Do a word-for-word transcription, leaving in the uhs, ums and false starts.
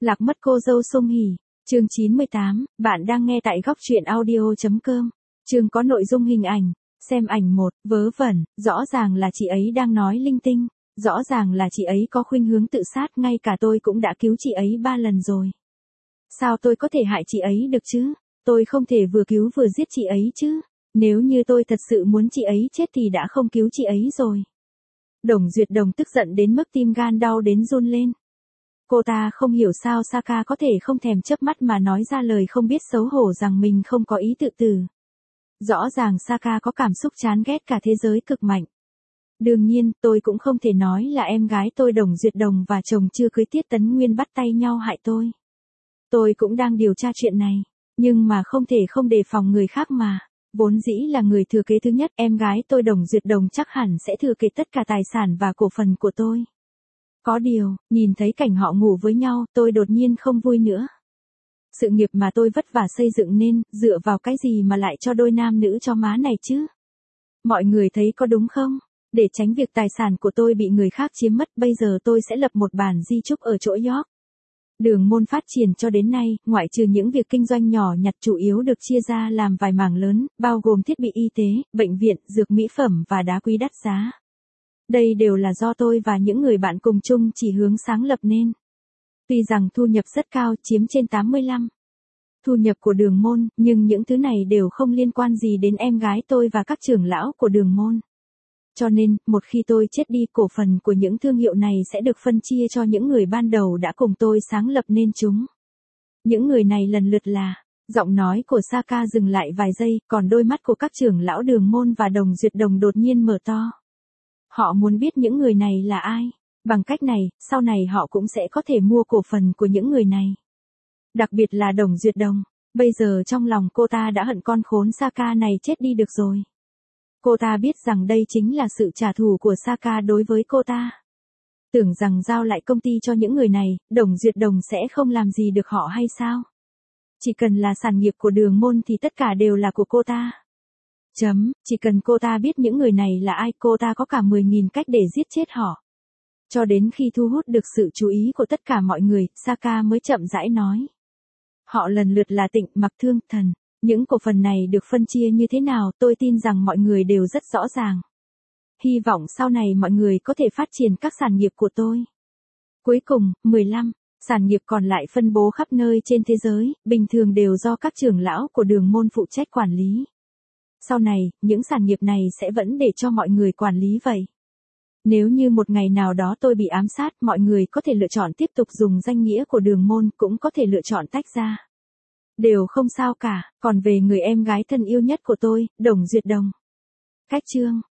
Lạc mất cô dâu Song Hỷ, chương chín mươi tám, bạn đang nghe tại góc truyện audio.com. Chương có nội dung hình ảnh, xem ảnh một, vớ vẩn, rõ ràng là chị ấy đang nói linh tinh, rõ ràng là chị ấy có khuynh hướng tự sát, ngay cả tôi cũng đã cứu chị ấy ba lần rồi. Sao tôi có thể hại chị ấy được chứ? Tôi không thể vừa cứu vừa giết chị ấy chứ. Nếu như tôi thật sự muốn chị ấy chết thì đã không cứu chị ấy rồi. Đồng Duyệt Đồng tức giận đến mức tim gan đau đến run lên. Cô ta không hiểu sao Saka có thể không thèm chớp mắt mà nói ra lời không biết xấu hổ rằng mình không có ý tự tử. Rõ ràng Saka có cảm xúc chán ghét cả thế giới cực mạnh. Đương nhiên, tôi cũng không thể nói là em gái tôi Đồng Duyệt Đồng và chồng chưa cưới Tiết Tấn Nguyên bắt tay nhau hại tôi. Tôi cũng đang điều tra chuyện này, nhưng mà không thể không đề phòng người khác mà. Vốn dĩ là người thừa kế thứ nhất, em gái tôi Đồng Duyệt Đồng chắc hẳn sẽ thừa kế tất cả tài sản và cổ phần của tôi. Có điều, nhìn thấy cảnh họ ngủ với nhau, tôi đột nhiên không vui nữa. Sự nghiệp mà tôi vất vả xây dựng nên, dựa vào cái gì mà lại cho đôi nam nữ cho má này chứ? Mọi người thấy có đúng không? Để tránh việc tài sản của tôi bị người khác chiếm mất, bây giờ tôi sẽ lập một bản di chúc ở chỗ York. Đường Môn phát triển cho đến nay, ngoại trừ những việc kinh doanh nhỏ nhặt, chủ yếu được chia ra làm vài mảng lớn, bao gồm thiết bị y tế, bệnh viện, dược mỹ phẩm và đá quý đắt giá. Đây đều là do tôi và những người bạn cùng chung chỉ hướng sáng lập nên. Tuy rằng thu nhập rất cao, chiếm trên tám mươi lăm thu nhập của Đường Môn, nhưng những thứ này đều không liên quan gì đến em gái tôi và các trưởng lão của Đường Môn. Cho nên, một khi tôi chết đi, cổ phần của những thương hiệu này sẽ được phân chia cho những người ban đầu đã cùng tôi sáng lập nên chúng. Những người này lần lượt là, giọng nói của Saka dừng lại vài giây, còn đôi mắt của các trưởng lão Đường Môn và Đồng Duyệt Đồng đột nhiên mở to. Họ muốn biết những người này là ai. Bằng cách này, sau này họ cũng sẽ có thể mua cổ phần của những người này. Đặc biệt là Đồng Duyệt Đồng. Bây giờ trong lòng cô ta đã hận con khốn Saka này chết đi được rồi. Cô ta biết rằng đây chính là sự trả thù của Saka đối với cô ta. Tưởng rằng giao lại công ty cho những người này, Đồng Duyệt Đồng sẽ không làm gì được họ hay sao? Chỉ cần là sản nghiệp của Đường Môn thì tất cả đều là của cô ta. Chấm, chỉ cần cô ta biết những người này là ai, cô ta có cả mười nghìn cách để giết chết họ. Cho đến khi thu hút được sự chú ý của tất cả mọi người, Saka mới chậm rãi nói. Họ lần lượt là Tịnh, Mặc, Thương, Thần. Những cổ phần này được phân chia như thế nào, tôi tin rằng mọi người đều rất rõ ràng. Hy vọng sau này mọi người có thể phát triển các sản nghiệp của tôi. Cuối cùng, mười lăm sản nghiệp còn lại phân bố khắp nơi trên thế giới, bình thường đều do các trưởng lão của Đường Môn phụ trách quản lý. Sau này, những sản nghiệp này sẽ vẫn để cho mọi người quản lý vậy. Nếu như một ngày nào đó tôi bị ám sát, mọi người có thể lựa chọn tiếp tục dùng danh nghĩa của Đường Môn, cũng có thể lựa chọn tách ra. Đều không sao cả, còn về người em gái thân yêu nhất của tôi, Đồng Duyệt Đồng. Cách chương